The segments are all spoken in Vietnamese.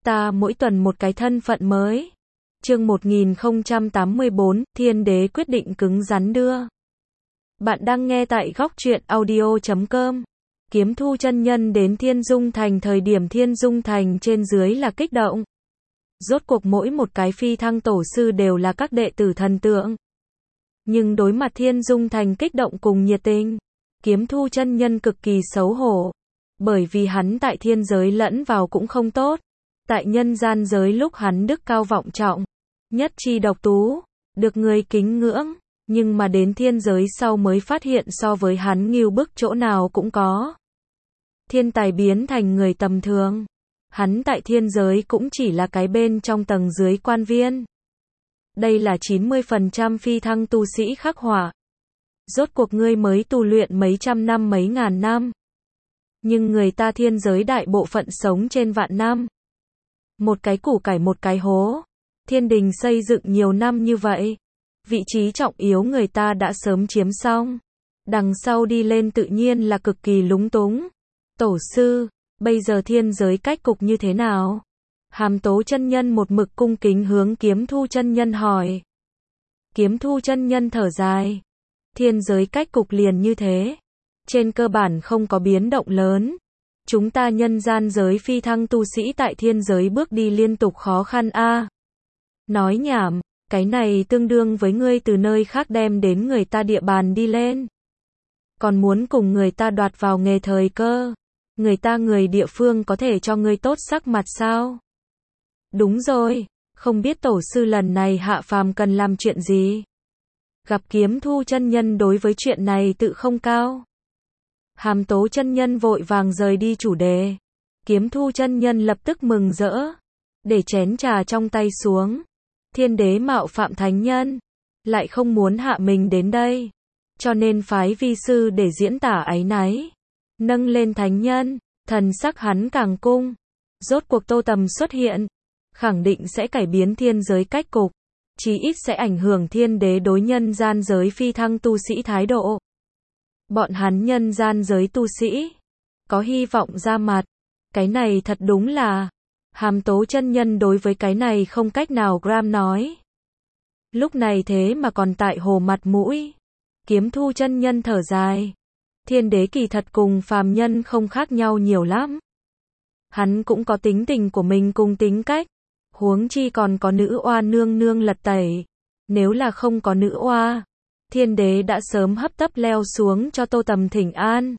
Ta mỗi tuần một cái thân phận mới. Chương 1084, Thiên Đế quyết định cứng rắn đưa. Bạn đang nghe tại góc truyện audio.com. Kiếm Thu chân nhân đến Thiên Dung Thành thời điểm Thiên Dung Thành trên dưới là kích động. Rốt cuộc mỗi một cái phi thăng tổ sư đều là các đệ tử thần tượng. Nhưng đối mặt Thiên Dung Thành kích động cùng nhiệt tình, Kiếm Thu chân nhân cực kỳ xấu hổ. Bởi vì hắn tại thiên giới lẫn vào cũng không tốt. Tại nhân gian giới lúc hắn đức cao vọng trọng, nhất chi độc tú, được người kính ngưỡng, nhưng mà đến thiên giới sau mới phát hiện so với hắn ngưu bức chỗ nào cũng có. Thiên tài biến thành người tầm thường. Hắn tại thiên giới cũng chỉ là cái bên trong tầng dưới quan viên. Đây là 90% phi thăng tu sĩ khắc họa. Rốt cuộc ngươi mới tu luyện mấy trăm năm mấy ngàn năm. Nhưng người ta thiên giới đại bộ phận sống trên vạn năm. Một cái củ cải một cái hố. Thiên đình xây dựng nhiều năm như vậy. Vị trí trọng yếu người ta đã sớm chiếm xong. Đằng sau đi lên tự nhiên là cực kỳ lúng túng. Tổ sư, bây giờ thiên giới cách cục như thế nào? Hàm Tố chân nhân một mực cung kính hướng Kiếm Thu chân nhân hỏi. Kiếm Thu chân nhân thở dài. Thiên giới cách cục liền như thế. Trên cơ bản không có biến động lớn. Chúng ta nhân gian giới phi thăng tu sĩ tại thiên giới bước đi liên tục khó khăn a. Nói nhảm, cái này tương đương với ngươi từ nơi khác đem đến người ta địa bàn đi lên. Còn muốn cùng người ta đoạt vào nghề thời cơ. Người ta người địa phương có thể cho ngươi tốt sắc mặt sao? Đúng rồi, không biết tổ sư lần này hạ phàm cần làm chuyện gì? Gặp Kiếm Thu chân nhân đối với chuyện này tự không cao. Hàm Tố chân nhân vội vàng rời đi chủ đề. Kiếm Thu chân nhân lập tức mừng rỡ, để chén trà trong tay xuống. Thiên đế mạo phạm thánh nhân, lại không muốn hạ mình đến đây, cho nên phái vi sư để diễn tả áy náy, nâng lên thánh nhân. Thần sắc hắn càng cung. Rốt cuộc Tô Tầm xuất hiện, khẳng định sẽ cải biến thiên giới cách cục, chí ít sẽ ảnh hưởng thiên đế đối nhân gian giới phi thăng tu sĩ thái độ. Bọn hắn nhân gian giới tu sĩ có hy vọng ra mặt. Cái này thật đúng là Hàm Tố chân nhân đối với cái này không cách nào gram nói. Lúc này thế mà còn tại hồ mặt mũi. Kiếm Thu chân nhân thở dài. Thiên đế kỳ thật cùng phàm nhân không khác nhau nhiều lắm. Hắn cũng có tính tình của mình cùng tính cách. Huống chi còn có nữ oa nương nương lật tẩy. Nếu là không có nữ oa, thiên đế đã sớm hấp tấp leo xuống cho Tô Tầm thỉnh an.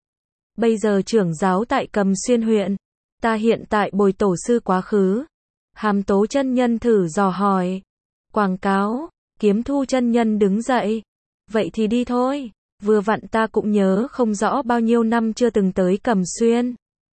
Bây giờ trưởng giáo tại Cầm Xuyên huyện. Ta hiện tại bồi tổ sư quá khứ. Hàm Tố chân nhân thử dò hỏi. Quảng cáo. Kiếm Thu chân nhân đứng dậy. Vậy thì đi thôi. Vừa vặn ta cũng nhớ không rõ bao nhiêu năm chưa từng tới Cầm Xuyên.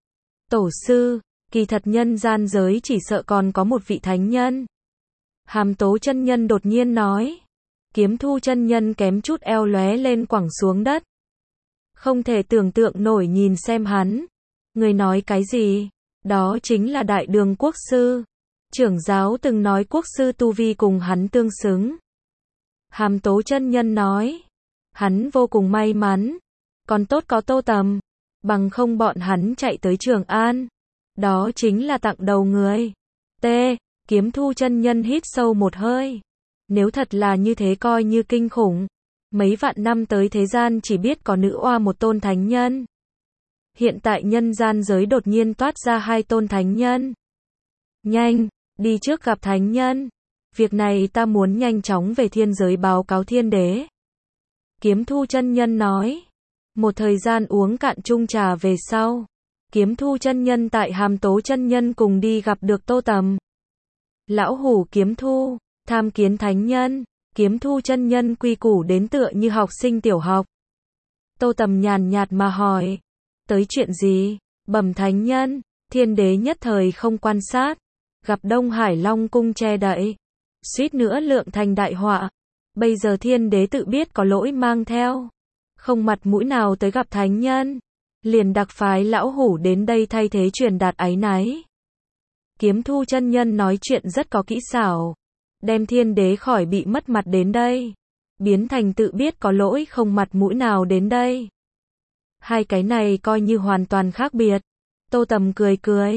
Tổ sư, kỳ thật nhân gian giới chỉ sợ còn có một vị thánh nhân. Hàm Tố chân nhân đột nhiên nói. Kiếm Thu chân nhân kém chút eo lóe lên quẳng xuống đất. Không thể tưởng tượng nổi nhìn xem hắn. Người nói cái gì? Đó chính là Đại Đường Quốc sư. Trưởng giáo từng nói quốc sư tu vi cùng hắn tương xứng. Hàm Tố chân nhân nói. Hắn vô cùng may mắn. Còn tốt có Tô Tầm. Bằng không bọn hắn chạy tới Trường An. Đó chính là tặng đầu người. T. Kiếm Thu chân nhân hít sâu một hơi. Nếu thật là như thế coi như kinh khủng. Mấy vạn năm tới thế gian chỉ biết có nữ oa một tôn thánh nhân. Hiện tại nhân gian giới đột nhiên toát ra hai tôn thánh nhân. Nhanh, đi trước gặp thánh nhân. Việc này ta muốn nhanh chóng về thiên giới báo cáo thiên đế. Kiếm Thu chân nhân nói. Một thời gian uống cạn chung trà về sau. Kiếm Thu chân nhân tại Hàm Tố chân nhân cùng đi gặp được Tô Tầm. Lão hủ Kiếm Thu, tham kiến thánh nhân. Kiếm Thu chân nhân quy củ đến tựa như học sinh tiểu học. Tô Tầm nhàn nhạt mà hỏi. Tới chuyện gì? Bẩm thánh nhân. Thiên đế nhất thời không quan sát. Gặp Đông Hải Long cung che đậy. Suýt nữa lượng thành đại họa. Bây giờ thiên đế tự biết có lỗi mang theo. Không mặt mũi nào tới gặp thánh nhân. Liền đặc phái lão hủ đến đây thay thế truyền đạt áy náy. Kiếm Thu chân nhân nói chuyện rất có kỹ xảo. Đem thiên đế khỏi bị mất mặt đến đây. Biến thành tự biết có lỗi không mặt mũi nào đến đây. Hai cái này coi như hoàn toàn khác biệt. Tô Tầm cười cười.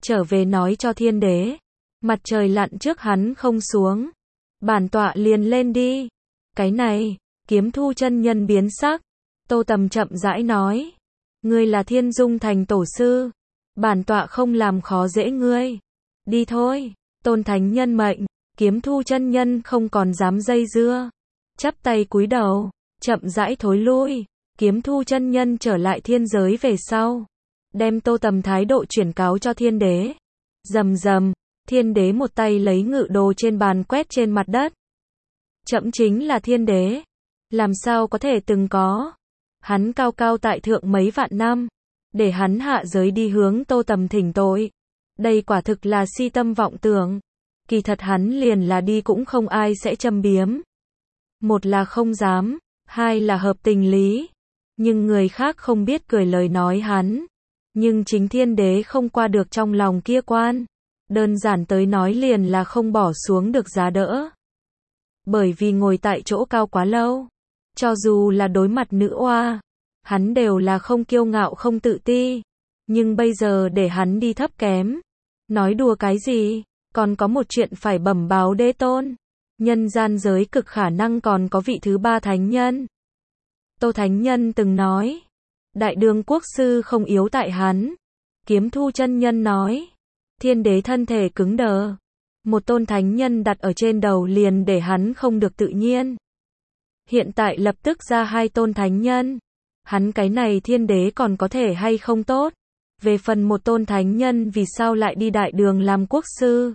trở về nói cho thiên đế. Mặt trời lặn trước hắn không xuống. Bản tọa liền lên đi. Cái này, Kiếm Thu chân nhân biến sắc. Tô Tầm chậm rãi nói. Ngươi là Thiên Dung Thành tổ sư. Bản tọa không làm khó dễ ngươi. Đi thôi, tôn thánh nhân mệnh. Kiếm Thu chân nhân không còn dám dây dưa. Chắp tay cúi đầu, chậm rãi thối lui. Kiếm Thu chân nhân trở lại thiên giới về sau. Đem Tô Tầm thái độ chuyển cáo cho thiên đế. Rầm rầm, thiên đế một tay lấy ngự đồ trên bàn quét trên mặt đất. Trẫm chính là thiên đế. Làm sao có thể từng có. Hắn cao cao tại thượng mấy vạn năm. Để hắn hạ giới đi hướng Tô Tầm thỉnh tội. Đây quả thực là si tâm vọng tưởng. Kỳ thật hắn liền là đi cũng không ai sẽ châm biếm. Một là không dám, hai là hợp tình lý. Nhưng người khác không biết cười lời nói hắn. Nhưng chính thiên đế không qua được trong lòng kia quan. Đơn giản tới nói liền là không bỏ xuống được giá đỡ. Bởi vì ngồi tại chỗ cao quá lâu. Cho dù là đối mặt nữ oa, hắn đều là không kiêu ngạo không tự ti. Nhưng bây giờ để hắn đi thấp kém. Nói đùa cái gì, còn có một chuyện phải bẩm báo đế tôn. Nhân gian giới cực khả năng còn có vị thứ ba thánh nhân. Tô Thánh Nhân từng nói. Đại đường quốc sư không yếu tại hắn. Kiếm Thu chân nhân nói. Thiên đế thân thể cứng đờ. Một tôn thánh nhân đặt ở trên đầu liền để hắn không được tự nhiên. Hiện tại lập tức ra hai tôn thánh nhân. Hắn cái này thiên đế còn có thể hay không tốt. Về phần một tôn thánh nhân vì sao lại đi đại đường làm quốc sư.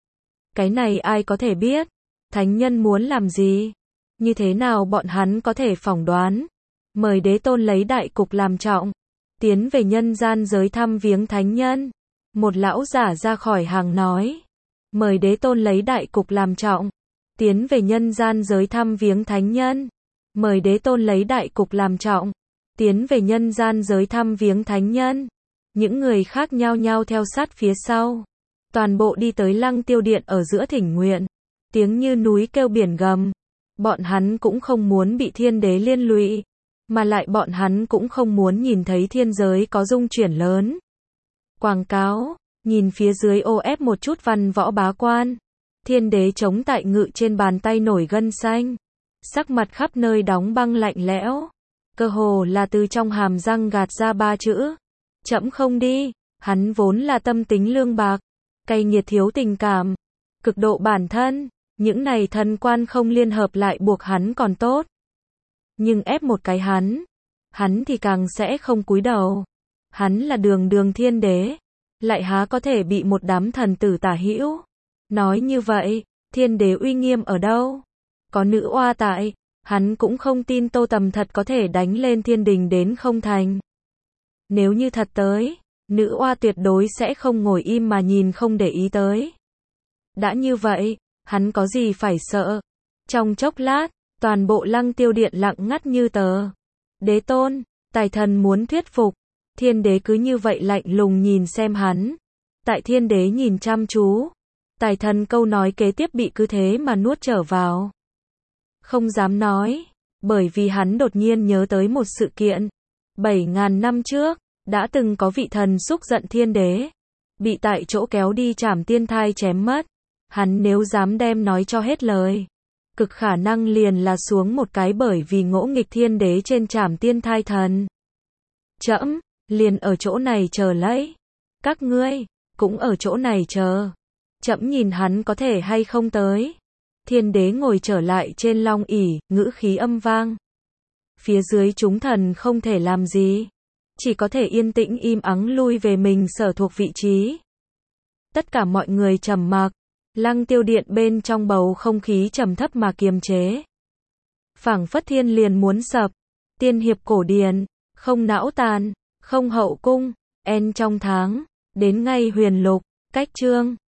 Cái này ai có thể biết. Thánh nhân muốn làm gì? Như thế nào bọn hắn có thể phỏng đoán? Mời đế tôn lấy đại cục làm trọng. Tiến về nhân gian giới thăm viếng thánh nhân. Một lão giả ra khỏi hàng nói. Mời đế tôn lấy đại cục làm trọng. Tiến về nhân gian giới thăm viếng thánh nhân. Mời đế tôn lấy đại cục làm trọng. Tiến về nhân gian giới thăm viếng thánh nhân. Những người khác nhao nhao theo sát phía sau. Toàn bộ đi tới Lăng Tiêu Điện ở giữa thỉnh nguyện. Tiếng như núi kêu biển gầm. Bọn hắn cũng không muốn bị thiên đế liên lụy. Mà lại bọn hắn cũng không muốn nhìn thấy thiên giới có dung chuyển lớn. Quảng cáo, nhìn phía dưới ô ép một chút văn võ bá quan. Thiên đế chống tại ngự trên bàn tay nổi gân xanh. Sắc mặt khắp nơi đóng băng lạnh lẽo. Cơ hồ là từ trong hàm răng gạt ra ba chữ. Trẫm không đi. Hắn vốn là tâm tính lương bạc. Cay nghiệt thiếu tình cảm. Cực độ bản thân. Những này thần quan không liên hợp lại buộc hắn còn tốt. Nhưng ép một cái hắn thì càng sẽ không cúi đầu. Hắn là đường thiên đế. Lại há có thể bị một đám thần tử tả hữu. Nói như vậy, thiên đế uy nghiêm ở đâu? Có nữ oa tại, hắn cũng không tin Tô Tầm thật có thể đánh lên thiên đình đến không thành. Nếu như thật tới, nữ oa tuyệt đối sẽ không ngồi im mà nhìn không để ý tới. Đã như vậy, hắn có gì phải sợ? Trong chốc lát, toàn bộ Lăng Tiêu Điện lặng ngắt như tờ. Đế tôn, tài thần muốn thuyết phục. Thiên đế cứ như vậy lạnh lùng nhìn xem hắn. Tại thiên đế nhìn chăm chú. Tài thần câu nói kế tiếp bị cứ thế mà nuốt trở vào. Không dám nói. Bởi vì hắn đột nhiên nhớ tới một sự kiện. 7.000 năm trước, đã từng có vị thần xúc giận thiên đế. Bị tại chỗ kéo đi trảm tiên thai chém mất. Hắn nếu dám đem nói cho hết lời. Cực khả năng liền là xuống một cái bởi vì ngỗ nghịch thiên đế trên trảm tiên thai thần. Trẫm liền ở chỗ này chờ lấy. Các ngươi cũng ở chỗ này chờ. Trẫm nhìn hắn có thể hay không tới. Thiên đế ngồi trở lại trên long ỷ, ngữ khí âm vang. Phía dưới chúng thần không thể làm gì. Chỉ có thể yên tĩnh im ắng lui về mình sở thuộc vị trí. Tất cả mọi người trầm mặc. Lăng Tiêu Điện bên trong bầu không khí trầm thấp mà kiềm chế. Phảng phất thiên liền muốn sập. Tiên hiệp cổ điển, không não tàn, không hậu cung, en trong tháng, đến ngay huyền lục, cách chương.